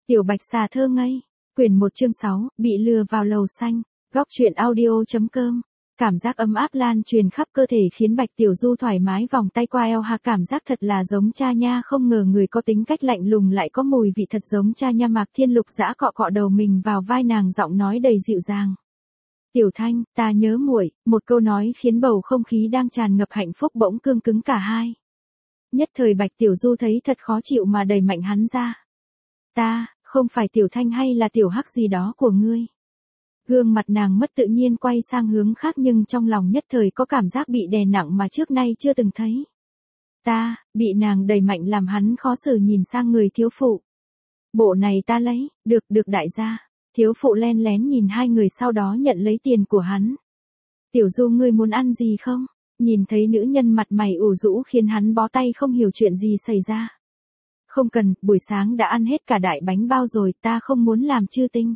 Tiểu Bạch xà thơ ngây. Quyển 1 chương 6, bị lừa vào lầu xanh. Góc truyện audio.com. Cảm giác ấm áp lan truyền khắp cơ thể khiến Bạch Tiểu Du thoải mái vòng tay qua eo. Cảm giác thật là giống cha nha, không ngờ người có tính cách lạnh lùng lại có mùi vị thật giống cha nha. Mạc Thiên Lục dã cọ cọ đầu mình vào vai nàng, giọng nói đầy dịu dàng. Tiểu Thanh, ta nhớ muội. Một câu nói khiến bầu không khí đang tràn ngập hạnh phúc bỗng cương cứng cả hai. Nhất thời Bạch Tiểu Du thấy thật khó chịu mà đẩy mạnh hắn ra. Ta, không phải Tiểu Thanh hay là Tiểu Hắc gì đó của ngươi. Gương mặt nàng mất tự nhiên quay sang hướng khác, nhưng trong lòng nhất thời có cảm giác bị đè nặng mà trước nay chưa từng thấy. Ta, bị nàng đẩy mạnh làm hắn khó xử nhìn sang người thiếu phụ. Bộ này ta lấy, được đại gia. Thiếu phụ len lén nhìn hai người sau đó nhận lấy tiền của hắn. Tiểu Du, ngươi muốn ăn gì không? Nhìn thấy nữ nhân mặt mày ủ rũ khiến hắn bó tay, không hiểu chuyện gì xảy ra. Không cần, buổi sáng đã ăn hết cả đại bánh bao rồi, ta không muốn làm chư tinh.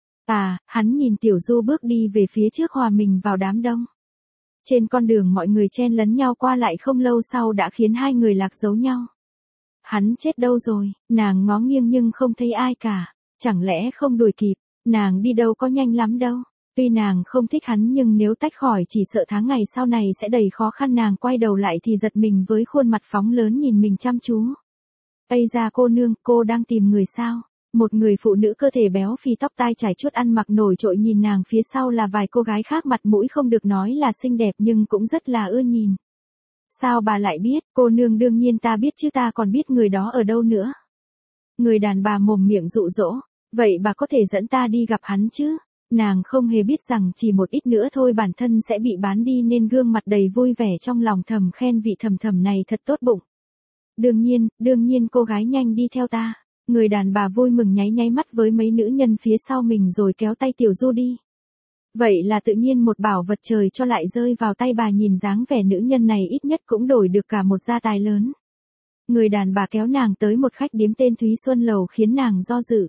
Hắn nhìn Tiểu Du bước đi về phía trước hòa mình vào đám đông. Trên con đường mọi người chen lấn nhau qua lại, không lâu sau đã khiến hai người lạc dấu nhau. Hắn chết đâu rồi? Nàng ngó nghiêng nhưng không thấy ai cả. Chẳng lẽ không đuổi kịp? Nàng đi đâu có nhanh lắm đâu. Tuy nàng không thích hắn nhưng nếu tách khỏi chỉ sợ tháng ngày sau này sẽ đầy khó khăn. Nàng quay đầu lại thì giật mình với khuôn mặt phóng lớn nhìn mình chăm chú. Ây da cô nương, cô đang tìm người sao? Một người phụ nữ cơ thể béo phì, tóc tai chải chuốt, ăn mặc nổi trội nhìn nàng, phía sau là vài cô gái khác, mặt mũi không được nói là xinh đẹp nhưng cũng rất là ưa nhìn. Sao bà lại biết? Cô nương đương nhiên ta biết chứ, ta còn biết người đó ở đâu nữa. Người đàn bà mồm miệng dụ dỗ. Vậy bà có thể dẫn ta đi gặp hắn chứ? Nàng không hề biết rằng chỉ một ít nữa thôi bản thân sẽ bị bán đi, nên gương mặt đầy vui vẻ, trong lòng thầm khen vị thầm thầm này thật tốt bụng. Đương nhiên cô gái, nhanh đi theo ta. Người đàn bà vui mừng nháy mắt với mấy nữ nhân phía sau mình rồi kéo tay Tiểu Du đi. Vậy là tự nhiên một bảo vật trời cho lại rơi vào tay bà. Nhìn dáng vẻ nữ nhân này ít nhất cũng đổi được cả một gia tài lớn. Người đàn bà kéo nàng tới một khách điếm tên Thúy Xuân Lầu khiến nàng do dự.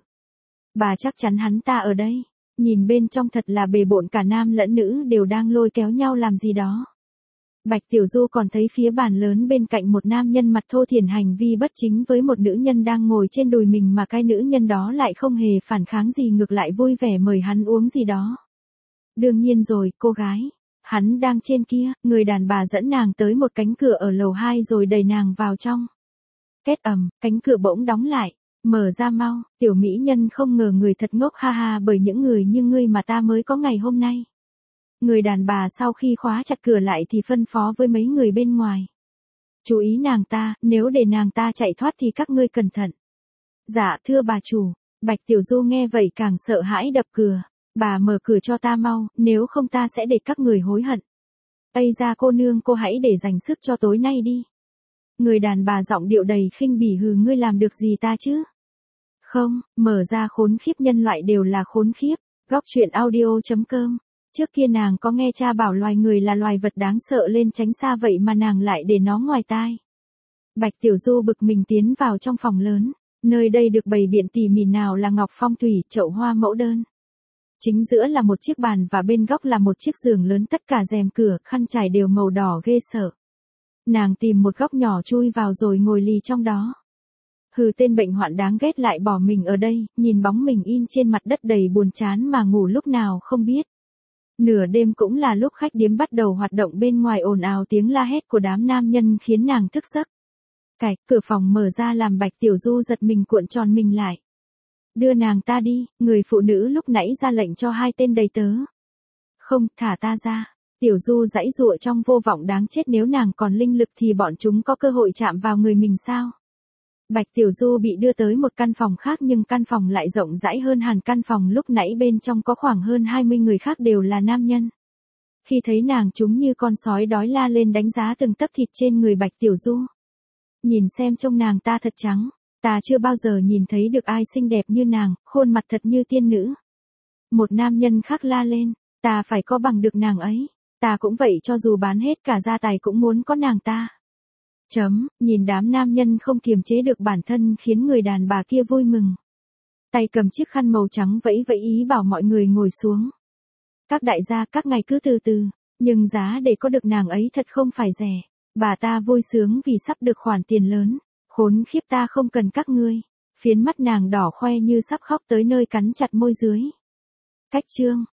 Bà chắc chắn hắn ta ở đây. Nhìn bên trong thật là bề bộn, cả nam lẫn nữ đều đang lôi kéo nhau làm gì đó. Bạch Tiểu Du còn thấy phía bàn lớn bên cạnh một nam nhân mặt thô thiển hành vi bất chính với một nữ nhân đang ngồi trên đùi mình, mà cái nữ nhân đó lại không hề phản kháng gì, ngược lại vui vẻ mời hắn uống gì đó. Đương nhiên rồi, cô gái. Hắn đang trên kia. Người đàn bà dẫn nàng tới một cánh cửa ở lầu 2 rồi đẩy nàng vào trong. Két ầm, cánh cửa bỗng đóng lại. Mở ra mau, tiểu mỹ nhân, không ngờ người thật ngốc, ha ha, bởi những người như ngươi mà ta mới có ngày hôm nay. Người đàn bà sau khi khóa chặt cửa lại thì phân phó với mấy người bên ngoài. Chú ý nàng ta, nếu để nàng ta chạy thoát thì các ngươi cẩn thận. Dạ thưa bà chủ. Bạch Tiểu Du nghe vậy càng sợ hãi đập cửa. Bà mở cửa cho ta mau, nếu không ta sẽ để các người hối hận. Ây da cô nương, cô hãy để dành sức cho tối nay đi. Người đàn bà giọng điệu đầy khinh bỉ, hừ, ngươi làm được gì ta chứ? Không, mở ra khốn khiếp, nhân loại đều là khốn khiếp. Góc truyện audio.com. Trước kia nàng có nghe cha bảo loài người là loài vật đáng sợ lên tránh xa, vậy mà nàng lại để nó ngoài tai. Bạch Tiểu Du bực mình tiến vào trong phòng lớn. Nơi đây được bày biện tỉ mỉ, nào là ngọc phong thủy, chậu hoa mẫu đơn. Chính giữa là một chiếc bàn và bên góc là một chiếc giường lớn, tất cả rèm cửa, khăn trải đều màu đỏ ghê sợ. Nàng tìm một góc nhỏ chui vào rồi ngồi lì trong đó. Hừ, tên bệnh hoạn đáng ghét lại bỏ mình ở đây, nhìn bóng mình in trên mặt đất đầy buồn chán mà ngủ lúc nào không biết. Nửa đêm cũng là lúc khách điếm bắt đầu hoạt động, bên ngoài ồn ào tiếng la hét của đám nam nhân khiến nàng thức giấc. Cửa phòng mở ra làm Bạch Tiểu Du giật mình, cuộn tròn mình lại. Đưa nàng ta đi. Người phụ nữ lúc nãy ra lệnh cho hai tên đầy tớ. Không, thả ta ra. Tiểu Du giãy giụa trong vô vọng, đáng chết, nếu nàng còn linh lực thì bọn chúng có cơ hội chạm vào người mình sao? Bạch Tiểu Du bị đưa tới một căn phòng khác, nhưng căn phòng lại rộng rãi hơn hẳn căn phòng lúc nãy, bên trong có khoảng hơn 20 người khác đều là nam nhân. Khi thấy nàng, chúng như con sói đói la lên đánh giá từng tấc thịt trên người Bạch Tiểu Du. Nhìn xem, trông nàng ta thật trắng, ta chưa bao giờ nhìn thấy được ai xinh đẹp như nàng, khuôn mặt thật như tiên nữ. Một nam nhân khác la lên, ta phải có bằng được nàng ấy, ta cũng vậy, cho dù bán hết cả gia tài cũng muốn có nàng ta. Nhìn đám nam nhân không kiềm chế được bản thân khiến người đàn bà kia vui mừng. Tay cầm chiếc khăn màu trắng vẫy vẫy ý bảo mọi người ngồi xuống. Các đại gia, các ngài cứ từ từ, nhưng giá để có được nàng ấy thật không phải rẻ. Bà ta vui sướng vì sắp được khoản tiền lớn. Khốn khiếp, ta không cần các ngươi. Phiến mắt nàng đỏ khoe như sắp khóc tới nơi cắn chặt môi dưới. Cách chương